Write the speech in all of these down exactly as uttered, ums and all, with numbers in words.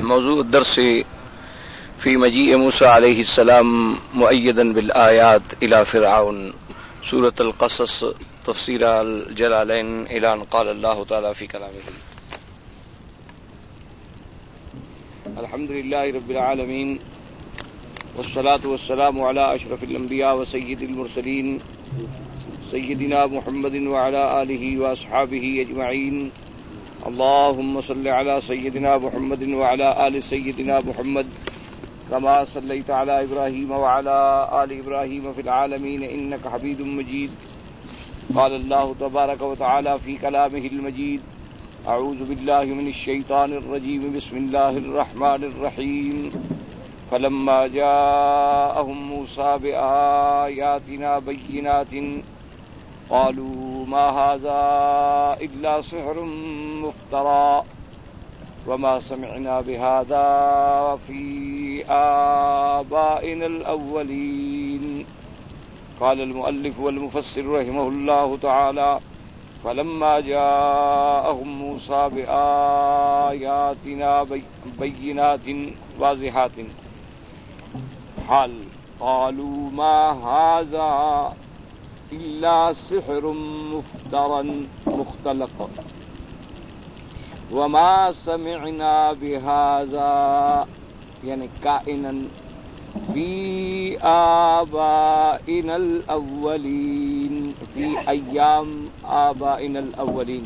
موضوع الدرس في مجيء موسى عليه السلام مؤيدا بالآيات إلى فرعون سورة القصص تفسير الجلالين إلى أن قال الله تعالى في كلامه الحمد لله رب العالمين والصلاة والسلام على أشرف الأنبياء وسيد المرسلين سيدنا محمد وعلى آله وأصحابه أجمعين. اللهم صل على سيدنا محمد وعلى آل سيدنا محمد كما صليت على إبراهيم وعلى آل إبراهيم في العالمين إنك حميد مجيد. قال الله تبارك وتعالى في كلامه المجيد: أعوذ بالله من الشيطان الرجيم بسم الله الرحمن الرحيم. فلما جاءهم موسى بآياتنا بينات قالوا ما هذا إلا سحر مفترى وما سمعنا بهذا في آبائنا الأولين. قال المؤلف والمفسر رحمه الله تعالى: فلما جاءهم موسى بآياتنا بينات واضحات حال قالوا ما هذا إلا سحر مفترى مختلق وما سمعنا بهذا يعني كائنا في آبائنا الأولين في أيام آبائنا الأولين.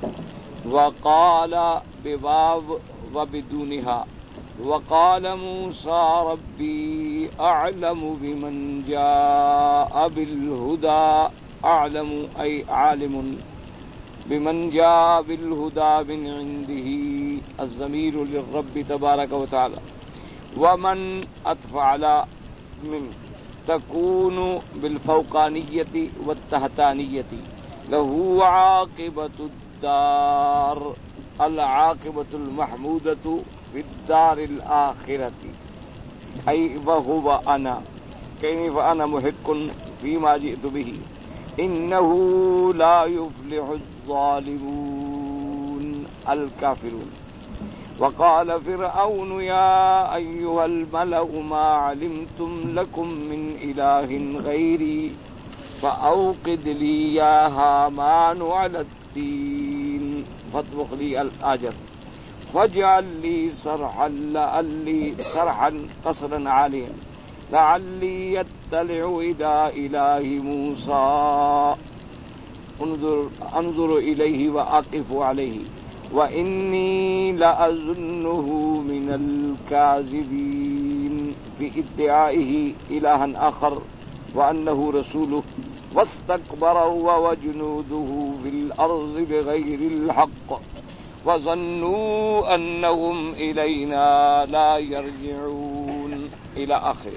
وقال بباب وبدونها. وقال موسى ربي أعلم بمن جاء بالهدى أعلم أي عالم بمن جاء بالهدى من عنده الضمير للرب تبارك وتعالى. ومن أتفعل من تكون بالفوقانية والتحتانية له عاقبة الدار العاقبة المحمودة في الدار الآخرة أي وهو أنا كيف أنا محق فيما جئت به إنه لا يفلح الظالمون الكافرون. وقال فرعون يا أيها الملأ ما علمتم لكم من إله غيري فأوقد لي يا هامان على الدين فاطبخ لي الأجر فاجعل لي صرحا لعلي صرحا قصرا عاليا لعلي يطلع إلى إله موسى انظر انظر إليه وأقف عليه وإني لأظنه من الكاذبين في ادعائه إلها آخر وأنه رسوله واستكبر هو وجنوده في الأرض بغير الحق وظنوا أنهم إلينا لا يرجعون إلى آخره.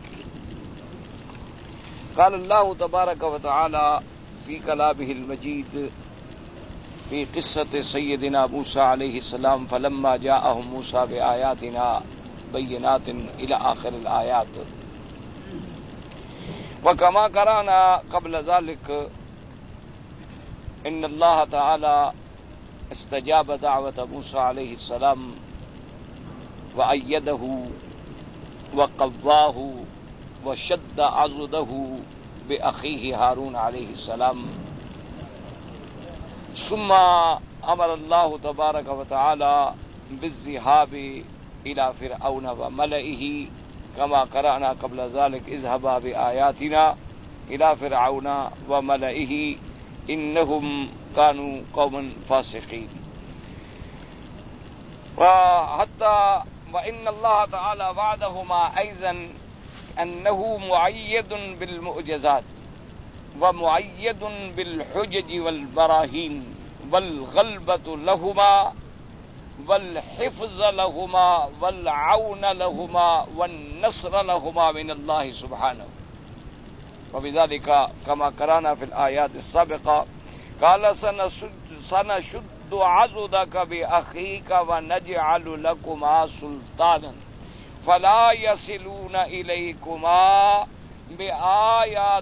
قال الله تبارك وتعالى في كلامه المجيد في قصة سيدنا موسى عليه السلام: فلما جاءهم موسى بآياتنا بينات إلى آخر الآيات. وكما قرأنا قبل ذلك إن الله تعالى استجاب دعوة موسى عليه السلام وأيده وقواه وشد عضده بأخيه هارون عليه السلام. ثم أمر الله تبارك وتعالى بالذهاب إلى فرعون وملئه كما قرأنا قبل ذلك: اذهبا بآياتنا إلى فرعون وملئه إنهم كانوا قوما فاسقين. وحتى وإن الله تعالى وعدهما أيضا أنه مؤيد بالمعجزات ومؤيد بالحجج والبراهين والغلبة لهما والحفظ لهما والعون لهما والنصر لهما من الله سبحانه. وبذلك كما قرأنا في الآيات السابقة قال سنشد عضدك بأخيك ونجعل لكما سلطانا فلا يصلون إليكما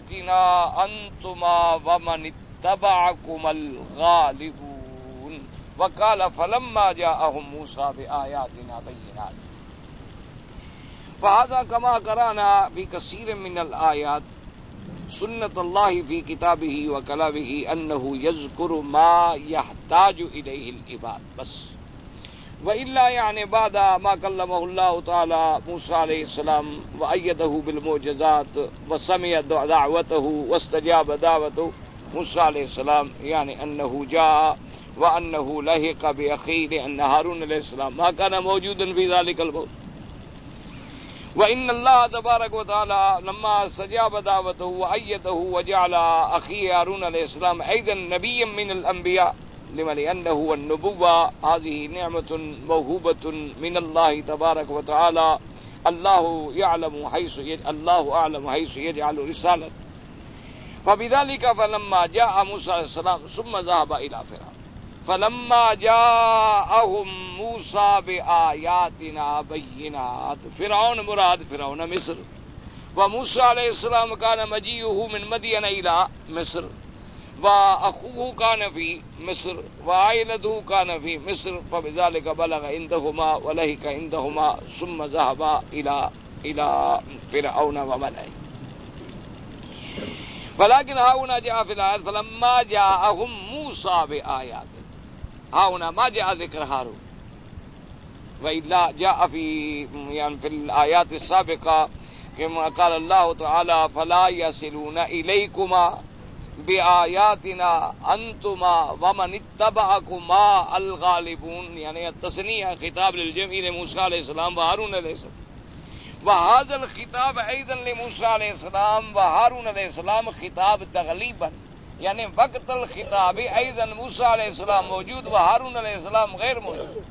بآياتنا أنتما ومن اتبعكما الغالبون وقال فلما جاءهم موسى بآياتنا بينات. فهذا كما قرأنا في كثير من الآيات سنة الله في كتابه وكلامه أنه يذكر ما يحتاج إليه العباد بس. وإلا يعني بعد ما كلمه الله تعالى موسى عليه السلام وأيده بالمعجزات وسمع دعوته واستجاب دعوته موسى عليه السلام، يعني أنه جاء وأنه لحق بأخيه لأن هارون عليه السلام ما كان موجودا في ذلك الموت. وإن الله تبارك وتعالى لما استجاب دعوته وأيده وجعل أخيه هارون عليه السلام أيضا نبيا من الأنبياء، لما لأنه النبوة هذه نعمة موهوبة من الله تبارك وتعالى، الله يعلم حيث الله أعلم حيث يجعل رسالة. فبذلك فلما جاء موسى عليه السلام ثم ذهب إلى فرعون فلما جاءهم موسى بآياتنا بينات. فرعون مراد فرعون مصر، وموسى عليه السلام كان مجيئه من مدين إلى مصر، وأخوه كان في مصر وعائلته كان في مصر، فبذلك بلغ عندهما ولهك عندهما ثم ذهب إلى إلى فرعون وملئه. ولكن هنا جاء في الآيات فلما جاءهم موسى بآيات، هنا ما جاء ذكر هارون، وإلا جاء في يعني في الآيات السابقة كما قال الله تعالى فلا يصلون إليكما بآياتنا أنتما ومن اتبعكما الغالبون، يعني التثنية خطاب للجميع لموسى عليه السلام وهارون عليه السلام، وهذا الخطاب أيضا لموسى عليه السلام وهارون عليه السلام خطاب تغلیبا، يعني وقت الخطاب أيضا موسى عليه السلام موجود وهارون عليه السلام غير موجود.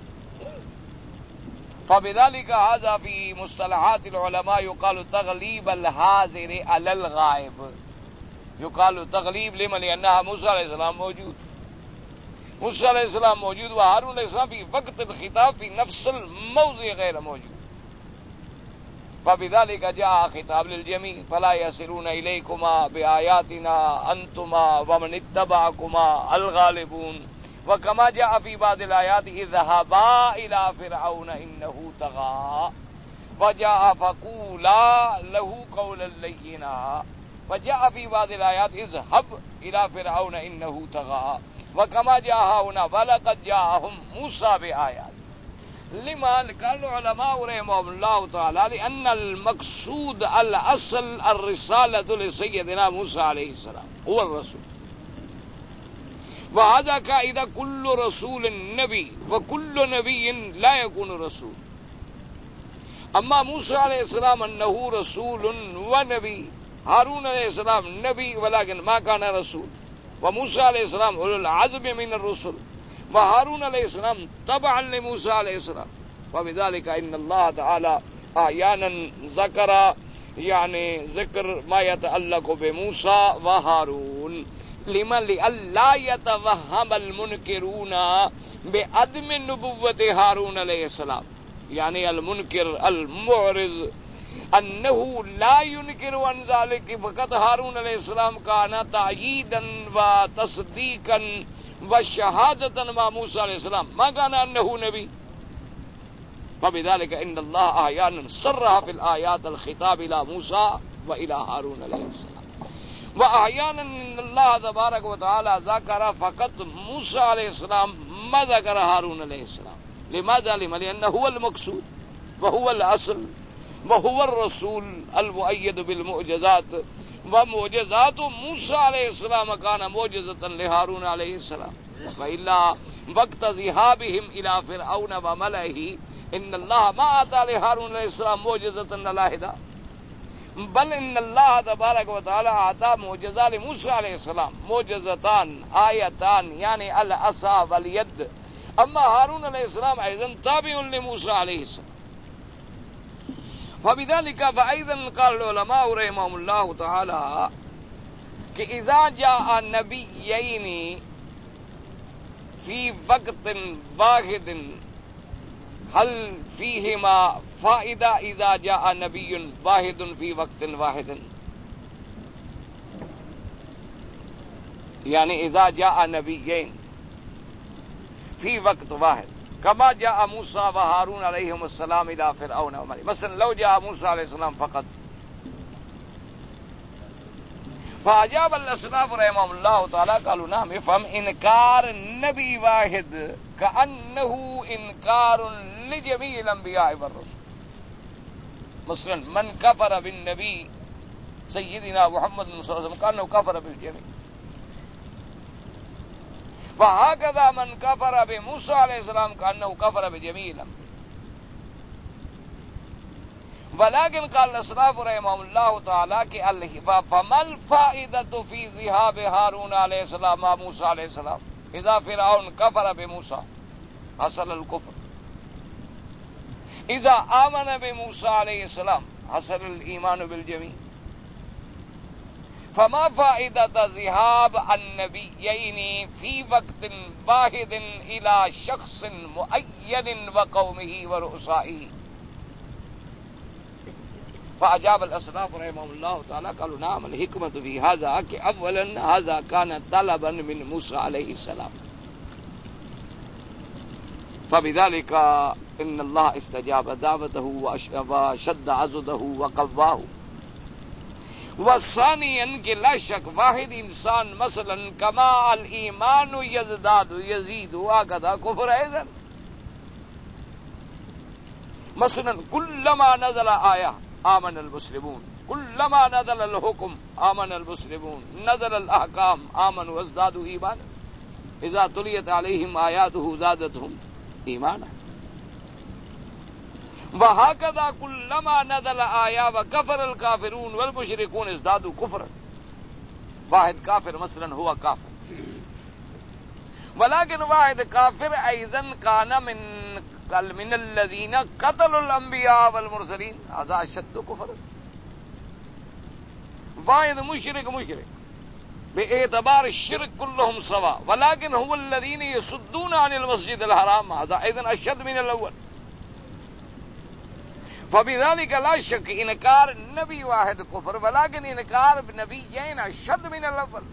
فبذلك هذا في مصطلحات العلماء يقال تغليب الحاضر على الغائب، يقال تغليب لمن لأنها موسى عليه السلام موجود، موسى عليه السلام موجود وهارون عليه السلام في وقت الخطاب في نفس الموضع غير موجود. فبذلك جاء خطاب للجميع فلا يصلون إليكما بآياتنا أنتما ومن اتبعكما الغالبون. وكما جاء في بعض الآيات اذهبا إلى فرعون إنه طغى وجاء فقولا له قولا لينا، وجاء في بعض الآيات اذهب إلى فرعون إنه طغى. وكما جاء هنا ولقد جاءهم موسى بآيات. لما قال العلماء رحمهم الله تعالى لأن المقصود الأصل الرسالة لسيدنا موسى عليه السلام هو الرسول، وهذا قاعدة كل رسول نبي وكل نبي لا يكون رسول. أما موسى عليه السلام أنه رسول ونبي، هارون عليه السلام نبي ولكن ما كان رسول، وموسى عليه السلام أولو العزم من الرسل، وهارون عليه السلام تبعا لموسى عليه السلام. وبذلك إن الله تعالى أحيانا ذكر يعني ذكر ما يتعلق بموسى وهارون لمن لئلا يتوهم المنكرون بعدم نبوة هارون عليه السلام، يعني المنكر المعرض أنه لا ينكر عن ذلك، فقط هارون عليه السلام كان تأييدا وتصديقا وشهادة مع موسى عليه السلام، ما كان أنه نبي. فبذلك إن الله أحيانا صرح في الآيات الخطاب إلى موسى وإلى هارون عليه السلام، وأحيانا إن الله تبارك وتعالى ذكر فقط موسى عليه السلام ما ذكر هارون عليه السلام. لماذا؟ لما لأنه هو المقصود وهو الأصل وهو الرسول المؤيد بالمعجزات، ومعجزات موسى عليه السلام كان معجزة لهارون عليه السلام. وإلا وقت ذهابهم إلى فرعون وملئه إن الله ما أعطى لهارون عليه السلام معجزة لاحدة، بل إن الله تبارك وتعالى أعطى معجزة لموسى عليه السلام، معجزتان آيتان يعني العصا واليد. أما هارون عليه السلام أيضا تابع لموسى عليه السلام. فبذلك فأيضا قال العلماء رحمهم الله تعالى کہ اذا جاء نبيين في وقت واحد هل فيهما فائدة اذا جاء نبي واحد في وقت واحد، يعني اذا جاء نبيين فی وقت واحد کما جاء موسیٰ و ہارون علیہم السلام الی فرعون وملئہ مثلا لو جاء موسیٰ علیہ السلام فقط فاجاب الاسلاف رحمهم اللہ تعالی قالوا نعم افهم انکار نبی واحد کأنه انکار لجمیع الانبیاء والرسل مثلا من کفر بالنبی سیدنا محمد صلی اللہ علیہ وسلم کأنه کفر بالجمیع وهكذا من كفر بموسى عليه السلام كأنه كفر بجميع الأنبياء ولكن قال الأسلاف رحمهم الله تعالى کہ فما الفائدة في ذهاب هارون عليه السلام مع موسى عليه السلام إذا فرعون كفر بموسى حصل الكفر إذا آمن بموسى عليه السلام حصل الإيمان بالجميع فما فائدة ذهاب النبيين في وقت واحد إلى شخص معين وقومه ورؤسائه فأجاب الأسلاف رحمهم الله تعالى قالوا نعم الحكمة في هذا کہ اولا هذا كان طلبا من موسى عليه السلام فبذلك إن الله استجاب دعوته وشد عضده وقواه وثانيا کہ لا شک واحد انسان مثلا کما الایمان یزداد یزید وهكذا کفر ايضا مثلا كلما نزل آیہ آمن المسلمون كلما نزل الحكم آمن المسلمون نزل الاحکام آمنوا وازدادوا ایمانا اذا تلیت علیہم آیاته زادتهم ایمانا وهكذا كلما نزل آیا وكفر الكافرون والمشركون ازدادوا كفرا واحد کافر مثلا هو کافر ولكن واحد کافر ايضا كان من من الذين قتلوا الانبياء والمرسلين هذا اشد كفرا واحد مشرك مشرك باعتبار الشرك كلهم سواء ولكن هو الذين يصدون عن المسجد الحرام هذا ايضا اشد من الاول فبذلك لا شك انکار نبی واحد کفر ولكن انکار نبیین اشد من الاول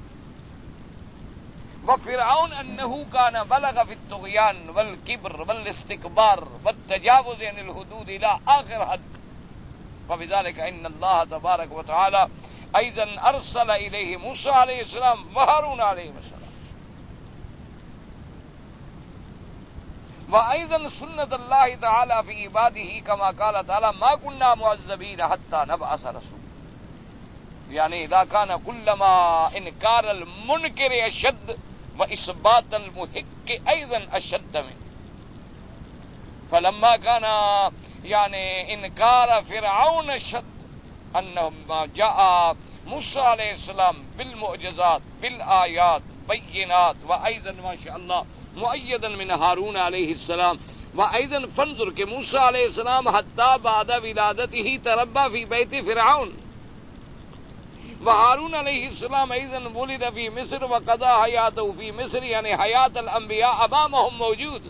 وفرعون انه كان بلغ في الطغيان والكبر والاستكبار والتجاوز عن الحدود الى اخر حد فبذلك ان الله تبارك وتعالى ايضا ارسل اليه موسى عليه السلام وهارون عليه السلام وأيضا سنة الله تعالى في عباده كما قال تعالى ما كنا معذبين حتى نبعث رسولا يعني إذا كان كلما إنكار المنكر أشد وإثبات المحق أيضا أشد منه فلما كان يعني إنكار فرعون أشد أنه جاء موسى عليه السلام بالمعجزات بالآيات بينات وأيضا ما شاء الله مؤيدا من هارون عليه السلام وأيضا فانظر کہ موسى عليه السلام حتى بعد ولادته تربى في بيت فرعون وهارون عليه السلام أيضا ولد في مصر وقضى حياته في مصر يعني حياة الأنبياء أمامهم موجود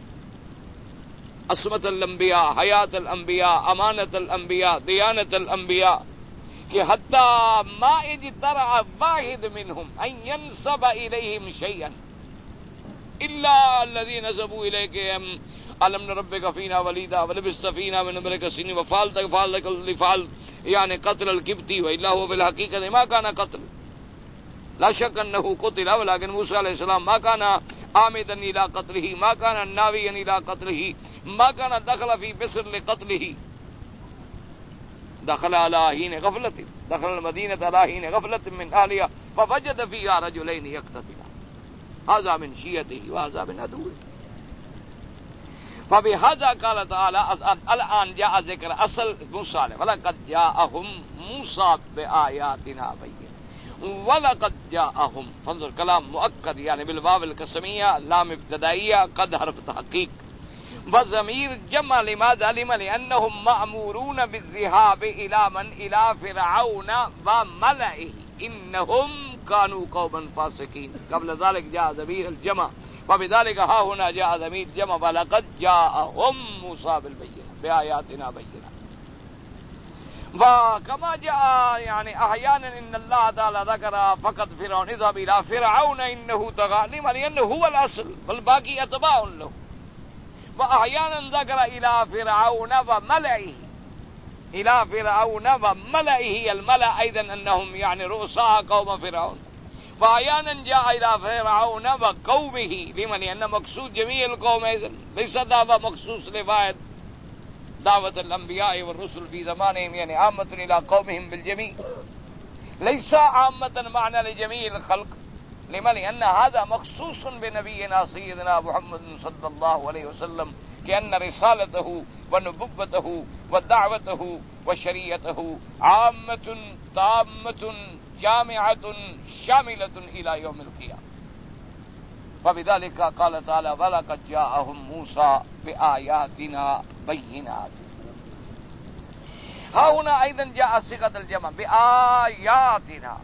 عصمة الأنبياء حياة الأنبياء أمانة الأنبياء ديانة الأنبياء کہ حتى ما اجترأ واحد منهم أن ينسب إليهم شيئا إلا الذين نسبوا إليك ألم نربك فينا وليدا ولبثت فينا من عمرك سنين وفعلت فعلت لفعل يعني قتل الكبتي وإلا هو في الحقيقة ما كان قتل لا شك أنه قتل ولكن موسى عليه السلام ما كان عامدا إلى قتله ما كان ناويا إلى قتله ما كان دخل في مصر لقتله دخل على حين غفلة دخل المدينة على حين غفلة من أهلها فوجد فيها رجلين يقتتلان هذا من شيعته وهذا من عدوه فبهذا قال تعالى الآن جاء ذكر أصل موسى ولقد جاءهم موسى بآياتنا بينات ولقد جاءهم فانظر كلام مؤكد يعني بالواو القسمية لام ابتدائية قد حرف تحقيق وضمير جمع لماذا لما لأنهم مأمورون بالذهاب إلى من إلى فرعون وملئه إنهم كانوا قوما فاسقين قبل ذلك جاء ضمير الجمع وبذلك ها هنا جاء ضمير الجمع ولقد جاءهم موسى بالبينات بآياتنا بينات وكما جاء يعني أحيانا إن الله تعالى ذكر فقط فرعون اذهب إلى فرعون إنه طغى لأنه هو الأصل والباقي أتباع له، وأحيانا ذكر إلى فرعون وملئه إلى فرعون وملئه، الملأ أيضا أنهم يعني رؤساء قوم فرعون، وأحيانا جاء إلى فرعون وقومه لمن لأن مقصود جميع القوم ليس دعوة مخصوص لفائد دعوة الأنبياء والرسل في زمانهم يعني عامة إلى قومهم بالجميع، ليس عامة معنى لجميع الخلق، لما لأن هذا مخصوص بنبينا سيدنا محمد صلى الله عليه وسلم، كأن رسالته ونبوته ودعوته وشريعته عامة تامة جامعة شاملة إلى يوم القيامة. فبذلك قال تعالى ولقد جاءهم موسى بآياتنا بينات. ها هنا أيضا جاء صيغة الجمع بآياتنا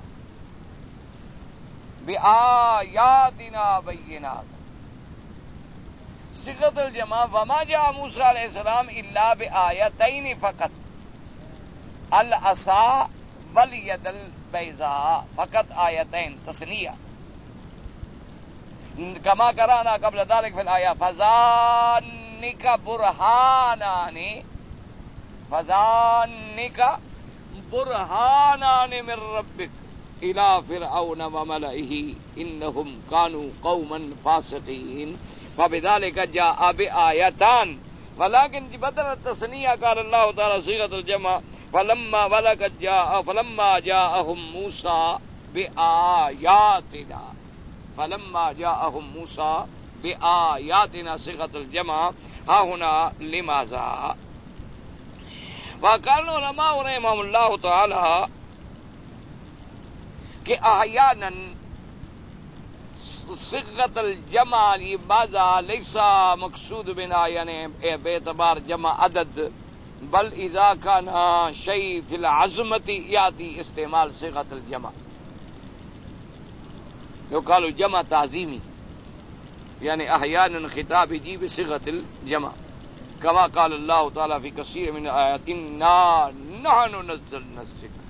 بآياتنا بينات، صيغة الجمع وما جاء موسى عليه السلام إلا بآيتين فقط، العصا واليد البيضاء، فقط آيتين تثنية، كما قرأنا قبل ذلك في الآية فذانك برهانان فذانك برهانان من ربك إلى فرعون وملئه إنهم كانوا قوما فاسقين. فبذلك جاء بآيتان، ولكن بدل التثنية قال الله تعالى صيغة الجمع فلما ولقد جاء فلما جاءهم موسى بآياتنا فلما جاءهم موسى بآياتنا صيغة الجمع. ها هنا لماذا؟ وقال العلماء رحمهم الله تعالى کہ احيانا صيغة الجمع لماذا ليس مقصود بنا يعني باعتبار جمع عدد، بل اذا كان شيء في العظمة يأتي استعمال صيغة الجمع، يقال الجمع تعظيمي يعني احيانا خطاب يجي بصيغة الجمع، كما قال الله تعالى في كثير من الآيات إنا نحن نزلنا الذكر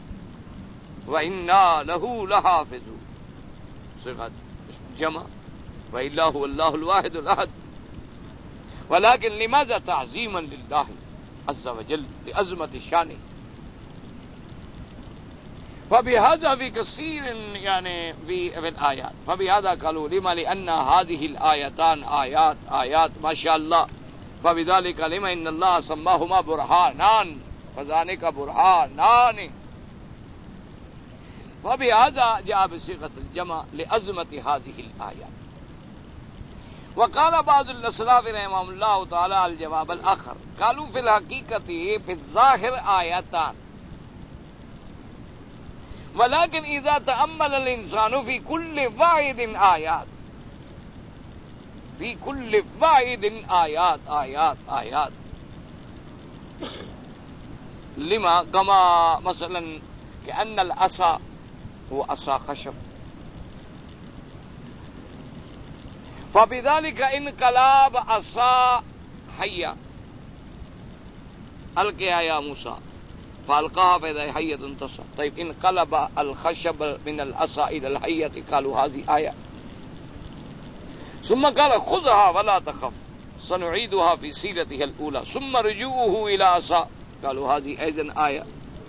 وإنا له لحافظون، صيغة جمع، وإلا هو الله الواحد الأحد، ولكن لماذا تعظيما لله عز وجل لعظمة شانه. فبهذا في كثير يعني في الآيات، فبهذا قالوا لما لأن هذه الآيتان آيات آيات ما شاء الله، فبذلك لما إن الله سماهما برهانان فذلك برهانان، وبهذا جاء بصيغة الجمع لعظمة هذه الآيات. وقال بعض الأسلاف رحمهم الله تعالى الجواب الآخر، قالوا في الحقيقة في الظاهر آياتان، ولكن إذا تأمل الإنسان في كل واحد آيات في كل واحد آيات آيات آيات لما كما مثلا كأن العصا هو عصا خشب، فبذلك انقلاب عصا حية ألقها يا موسى فألقاها فإذا حية تسعى. طيب انقلب الخشب من العصا إلى الحية، قالوا هذه آية. ثم قال خذها ولا تخف سنعيدها في سيرتها الأولى ثم رجوعه إلى عصا، قالوا هذه أيضا آية.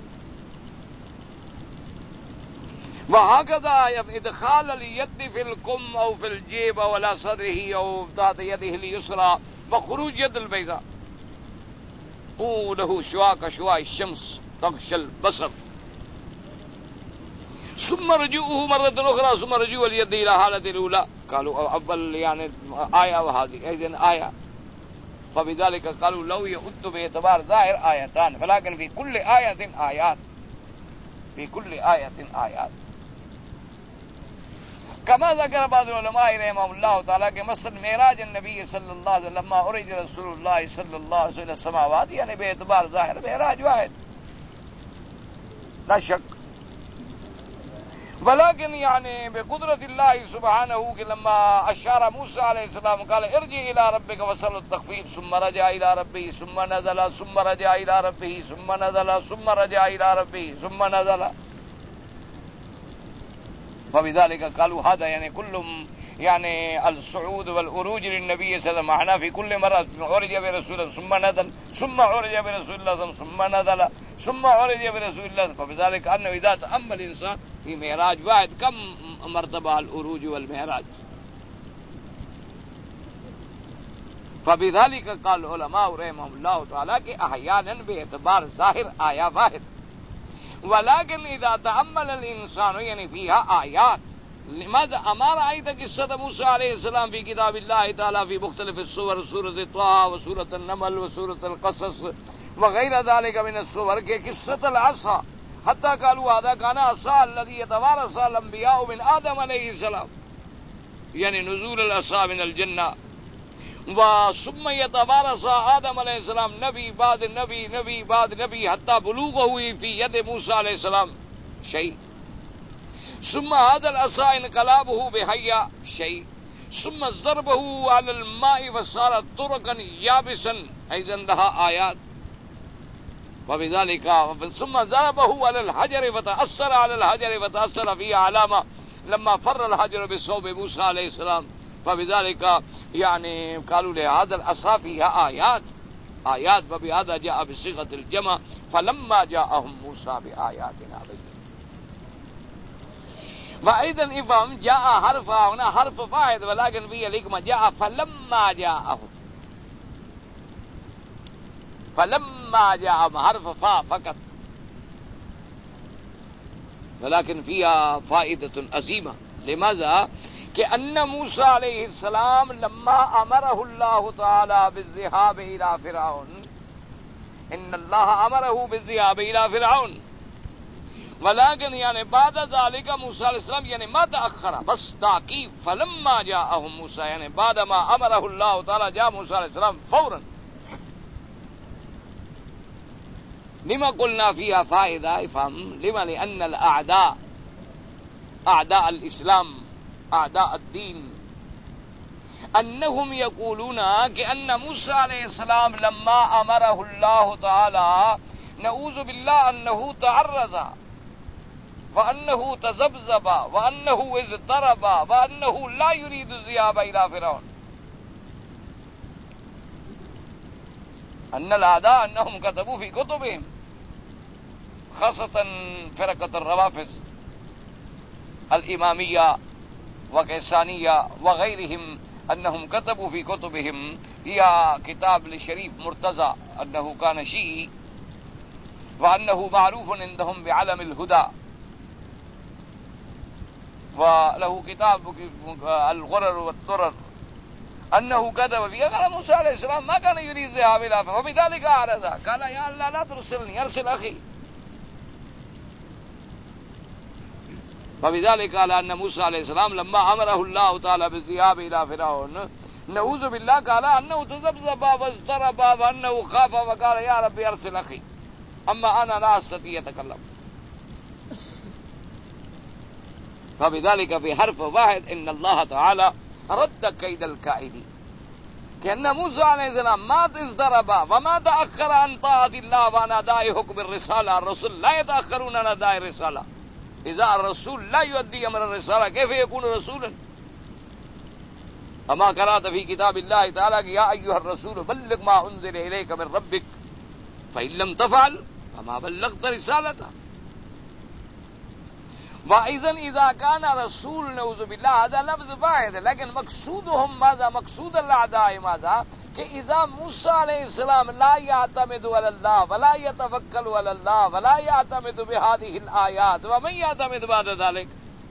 وهكذا إدخال اليد في الكم أو في الجيب أو على صدره أو تحت يده اليسرى وخروج يد البيضاء له شعاع كشعاع الشمس تغشى البصر، ثم رجوعه مرة أخرى ثم رجوع اليد إلى حالة الأولى، قالوا أول يعني آية وهذه أيضا آية. فبذلك قالوا لو يؤد باعتبار ظاهر آيتان، ولكن في كل آية آيات في كل آية آيات. كما ذكر بعض العلماء رحمهم الله تعالى کہ مثلا معراج النبي صلى الله عليه وسلم لما أرج رسول الله صلى الله عليه وسلم السماوات يعني باعتبار ظاهر معراج واحد لا شك. ولكن يعني بقدرة الله سبحانه لما أشار موسى عليه السلام قال ارجع إلى ربك وسل التخفيف ثم رجع إلى ربه ثم نزل ثم رجع إلى ربه ثم نزل ثم رجع إلى ربه ثم نزل. فبذلك قالوا هذا يعني كلهم يعني الصعود والعروج للنبي صلى الله عليه وسلم معنا في كل مرة عرج برسول الله ثم نزل ثم عرج برسول الله ثم نزل ثم عرج برسول الله. فبذلك أنه إذا تأمل الإنسان في معراج واحد كم مرتبة العروج والمعراج. فبذلك قال العلماء رحمهم الله تعالى کہ احيانا باعتبار ظاہر آیا واحد، ولكن إذا تأمل الإنسان يعني فيها آيات. لماذا أمر أيضا قصة موسى عليه السلام في كتاب الله تعالى في مختلف السور، سورة طه وسورة النمل وسورة القصص وغير ذلك من السور کہ قصة العصا حتى قالوا هذا كان عصا الذي يتوارث الأنبياء من آدم عليه السلام، يعني نزول العصا من الجنة. وثم يتوارث آدم علیہ السلام نبی بعد نبی نبی بعد نبی حتى بلوغه في يد موسى عليه السلام شيء، ثم هذا العصا انقلابه بحية شيء، ثم ضربه على الماء وصار طرقا يابسا أيضا لها آيات. وبذلك ثم ضربه على الحجر فتأثر على الحجر فتأثر فيه علامة لما فر الحجر بصوب موسى عليه السلام. فبذلك يعني قالوا لهذا العصا فيها آيات آيات وبهذا جاء بصيغة الجمع فلما جاءهم موسى بآياتنا بينات. وأيضا إفهم جاء حرف هنا حرف واحد ولكن فيه الحكمة جاء فلما جاءهم، فلما جاءهم حرف فا فقط، ولكن فيها فائدة عظيمة. لماذا؟ کہ ان موسیٰ علیہ السلام لما امرہ اللہ تعالی بالذهاب الى فرعون، ان اللہ امرہ بالذهاب الى فرعون، ولكن يعني بعد ذلك موسیٰ علیہ السلام يعني ما تأخر، بس تاکید فلما جاءهم موسیٰ يعني بعد ما امرہ اللہ تعالی جاء موسیٰ علیہ السلام فورا. لما قلنا فيها فائدة افهم؟ لما؟ لأن الأعداء أعداء الإسلام أعداء الدين أنهم يقولون كأن موسى عليه السلام لما أمره الله تعالى نعوذ بالله أنه تعرض وأنه تذبذب وأنه اضطرب وأنه لا يريد الذهاب إلى فرعون. أن الأعداء أنهم كتبوا في كتبهم خاصة فرقة الروافض الإمامية وكيسانية وغيرهم أنهم كتبوا في كتبهم، هي كتاب لشريف مرتضى أنه كان شيعي وأنه معروف عندهم بعلم الهدى، وله كتاب الغرر والضرر أنه كتب فيه قال موسى عليه السلام ما كان يريد ذهاب إلى فرعون وبذلك أعرض قال يا الله لا ترسلني أرسل أخي. فبذلك قال أن موسى عليه السلام لما أمره الله تعالى بالذهاب إلى فرعون نعوذ بالله قال أنه تذبذب واضطرب وأنه خاف وقال يا ربي أرسل أخي أما أنا لا أستطيع أتكلم. فبذلك في حرف واحد إن الله تعالى رد كيد الكائدين، كأن موسى عليه السلام ما اضطرب وما تأخر عن طاعة الله وعن أداء حكم الرسالة. الرسل لا يتأخرون عن أداء الرسالة، إذا الرسول لا يؤدي أمر الرسالة كيف يكون رسولا؟ أما قرأت في كتاب الله تعالى يا أيها الرسول بلغ ما أنزل إليك من ربك فإن لم تفعل فما بلغت رسالته. وإذا إذا كان رسول نعوذ بالله هذا لفظ واحد، لكن مقصودهم ماذا؟ مقصود الأعداء ماذا؟ کہ اذا موسیٰ علیہ السلام لا يعتمد على الله ولا يتوكل على الله ولا يعتمد بهذه الآيات ومن يعتمد بعد ذلك،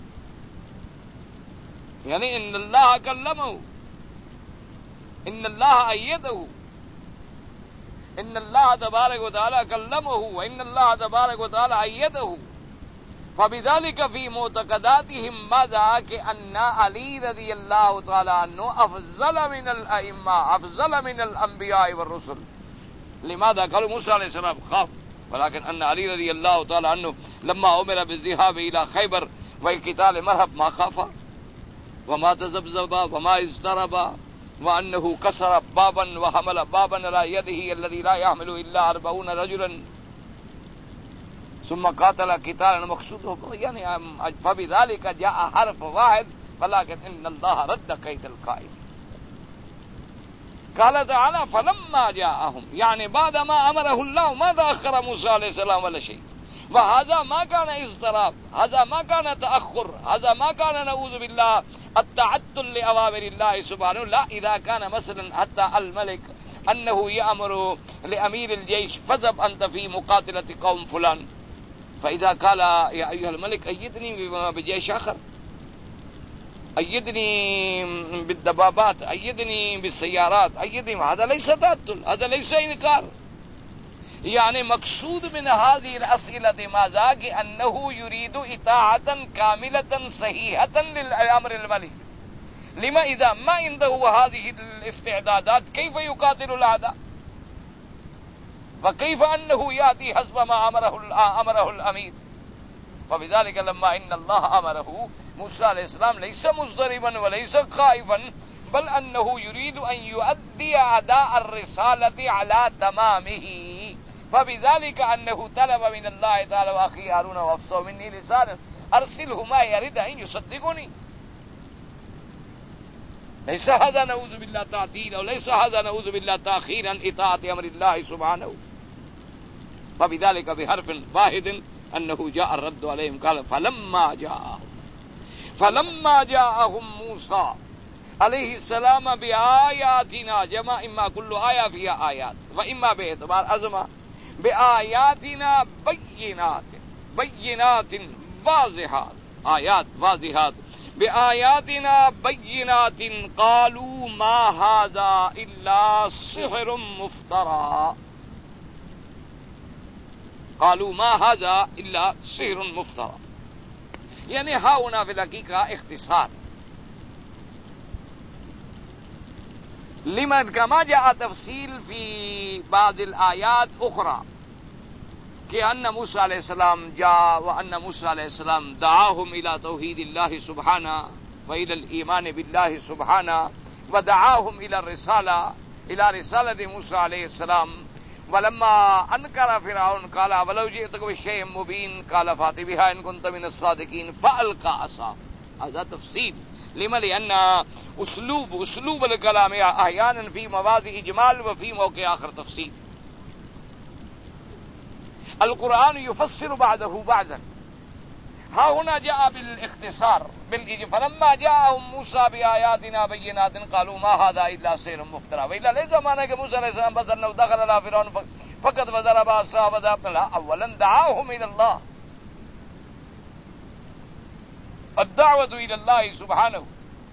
يعني ان الله كلمه، ان الله أيده، ان الله تبارك وتعالى كلمه وان الله تبارك وتعالى أيده. فبذلك في معتقداتهم ماذا؟ كأن علي رضي الله تعالى عنه أفضل من الأئمة أفضل من الأنبياء والرسل. لماذا؟ قالوا موسى عليه السلام خاف، ولكن أن علي رضي الله تعالى عنه لما أمر بالذهاب إلى خيبر والقتال مرحب ما خافا وما تذبذبا وما اضطربا وأنه كسر بابا وحمل بابا على يده الذي لا يحمل إلا أربعون رجلا ثم قاتل قتالا مقصوده يعني فبذلك جاء حرف واحد ولكن إن الله رد كيد القائل. قال تعالى فلما جاءهم يعني بعد ما أمره الله ما تأخر موسى عليه السلام ولا شيء، وهذا ما كان اضطراب، هذا ما كان تأخر، هذا ما كان نعوذ بالله التعطل لأوامر الله سبحانه. لا، إذا كان مثلا حتى الملك أنه يأمر لأمير الجيش فذهب أنت في مقاتلة قوم فلان، فإذا قال يا أيها الملك أيدني بجيش آخر، أيدني بالدبابات، أيدني بالسيارات، أيدني، هذا ليس تعطل، هذا ليس إنكار. يعني مقصود من هذه الأسئلة ماذا؟ أنه يريد إطاعة كاملة صحيحة للأمر الملك. لما إذا ما عنده هذه الاستعدادات كيف يقاتل الأعداء؟ وكيف أنه يأتي حسب ما أمره أمره الأمير؟ فبذلك لما إن الله أمره موسى عليه السلام ليس مضطربا وليس خائفا، بل أنه يريد أن يؤدي أداء الرسالة على تمامه، فبذلك أنه طلب من الله تعالى وأخي هارون وأفصح مني لسانا أرسله ما يريد أن يصدقني. ليس هذا نعوذ بالله تعطيل، وليس هذا نعوذ بالله تأخير عن إطاعة أمر الله سبحانه. فبذلك بحرف واحد أنه جاء الرد عليهم. قال فلما جاءهم فلما جاءهم موسى عليه السلام بآياتنا، جمع إما كل آية فيها آيات وإما باعتبار أزمة، بآياتنا بينات بينات واضحات، آيات واضحات، بآياتنا بينات قالوا ما هذا إلا سحر مفترى، قالوا ما هذا إلا سحر مفترى. يعني ها هنا في الحقيقة اختصار لمن كما جاء تفصيل في بعض الآيات أخرى كأن موسى عليه السلام جاء وأن موسى عليه السلام دعاهم إلى توحيد الله سبحانه وإلى الإيمان بالله سبحانه، ودعاهم إلى الرسالة إلى رسالة موسى عليه السلام. ولما أنكر فرعون قال ولو جئتك بشيء مبين قال فأت بها إن كنت من الصادقين فألقى عصاه. هذا تفصيل لما؟ لأن أسلوب أسلوب الكلام أحيانا في مواضع إجمال وفي موقع آخر تفصيل. القرآن يفسر بعده بعضا. ها هنا جاء بالاختصار بالإجمال. فلما جاءهم موسى بآياتنا بينات قالوا ما هذا إلا سحر مفترى. وإلا ليس معنى کہ موسى علیہ السلام بس أنه دخل على فرعون فقط وضرب عصاه وذهب. لا، أولا دعاهم إلى الله، الدعوة إلى الله سبحانه،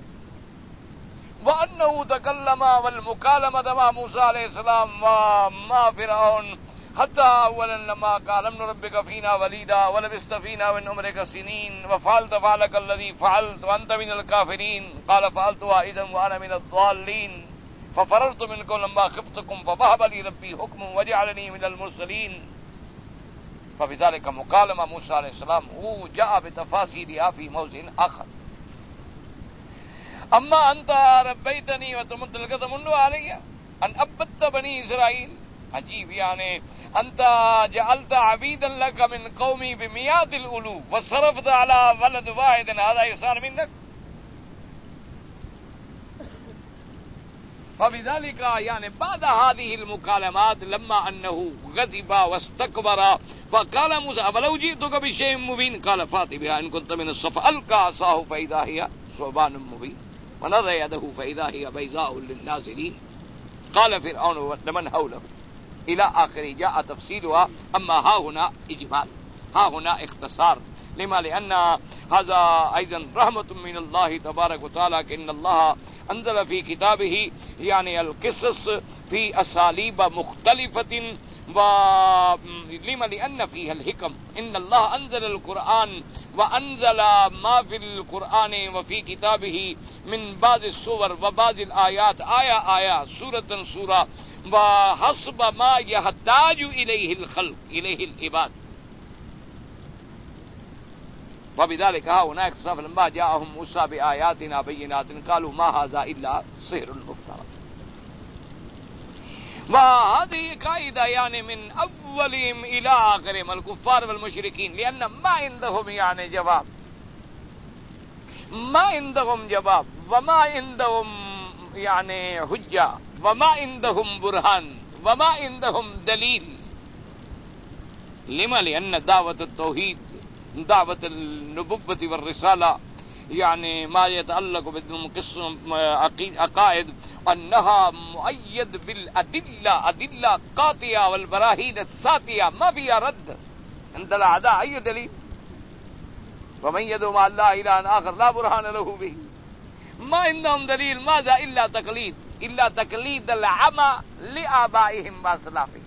وأنه تكلم والمكالمة مع موسى عليه السلام ومع فرعون حتى أولا لما قال من ربك فينا وليدا ولبست فينا من عمرك سنين وفعلت فعلك الذي فعلت وأنت من الكافرين قال فعلتها إذا وأنا من الضالين ففررت منكم لما خفتكم فوهب لي ربي حكما وجعلني من المرسلين. فبذلك مكالمة موسى عليه السلام هو جاء بتفاصيلها في موضع آخر. أما أنت ربيتني وتمد القدم علي أن أبدت بني إسرائيل. عجيب، يعني أنت جعلت عبيدا لك من قومي بمئات الألوف وصرفت على ولد واحد، هذا إحسان منك. فبذلك يعني بعد هذه المكالمات لما أنه غضب واستكبر فقال موسى ولو جئتك بشيء مبين قال فأت بها إن كنت من الصف. ألقى عصاه فإذا هي ثعبان مبين ونضع يده فإذا هي بيضاء للناظرين قال فرعون لمن حوله إلى آخره. جاء تفصيلها. أما ها هنا إجمال، ها هنا اختصار. لما؟ لأن هذا أيضا رحمة من الله تبارك وتعالى إن الله أنزل في كتابه يعني القصص في أساليب مختلفة، ولما؟ لأن فيها الحكم. إن الله أنزل القرآن وأنزل ما في القرآن وفي كتابه من بعض السور وبعض الآيات آية آية سورة سورة وحسب ما يحتاج إليه الخلق إليه العباد. وبذلك هناك فلما جاءهم موسى بآياتنا بينات قالوا ما هذا إلا سحر مفترى. وهذه قاعدة يعني من أولهم إلى آخرهم الكفار والمشركين، لأن ما عندهم يعني جواب، ما عندهم جواب وما عندهم يعني حجة وما عندهم برهان وما عندهم دليل. لما؟ لأن دعوة التوحيد، دعوة النبوة والرسالة، يعني ما يتعلق بالقسم عقائد أنها مؤيد بالأدلة، أدلة قاطعة والبراهين الساطعة ما فيها رد عند الأعداء أي دليل. ومن يدعو مع الله إلها آخر لا برهان له به. ما عندهم دليل، ماذا؟ إلا تقليد، إلا تقليد العمى لآبائهم وأسلافهم،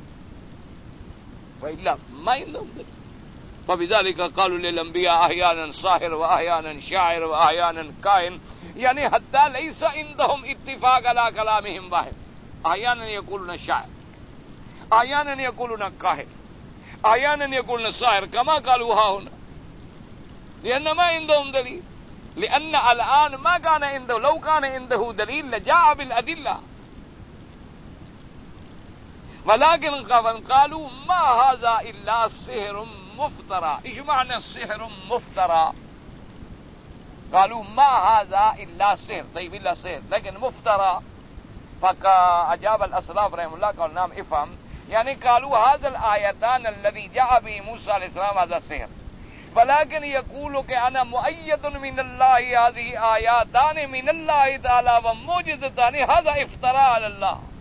وإلا ما عندهم دليل. فبذلك قالوا للأنبياء أحيانا ساحر وأحيانا شاعر وأحيانا كاهن، يعني حتى ليس عندهم اتفاق على كلامهم واحد. أحيانا يقولون شاعر، أحيانا يقولون كاهن، أحيانا يقولون ساحر، كما قالوا ها هنا، لأن ما عندهم دليل. لأن الآن ما كان عنده، لو كان عنده دليل لجاء بالأدلة، ولكن قالوا ما هذا إلا سحر مفترى. إيش معنى السحر مفترى؟ قالوا ما هذا إلا سحر، طيب إلا سحر لكن مفترى. فأجاب الأسلاف رحمه الله قال نعم افهم، يعني قالوا هذا الآيتان الذي جاء به موسى عليه السلام هذا سحر، ولكن يقول کہ انا مؤید من الله، هذه آیاتان من الله تعالى وموجزتان، هذا افتراء على الله.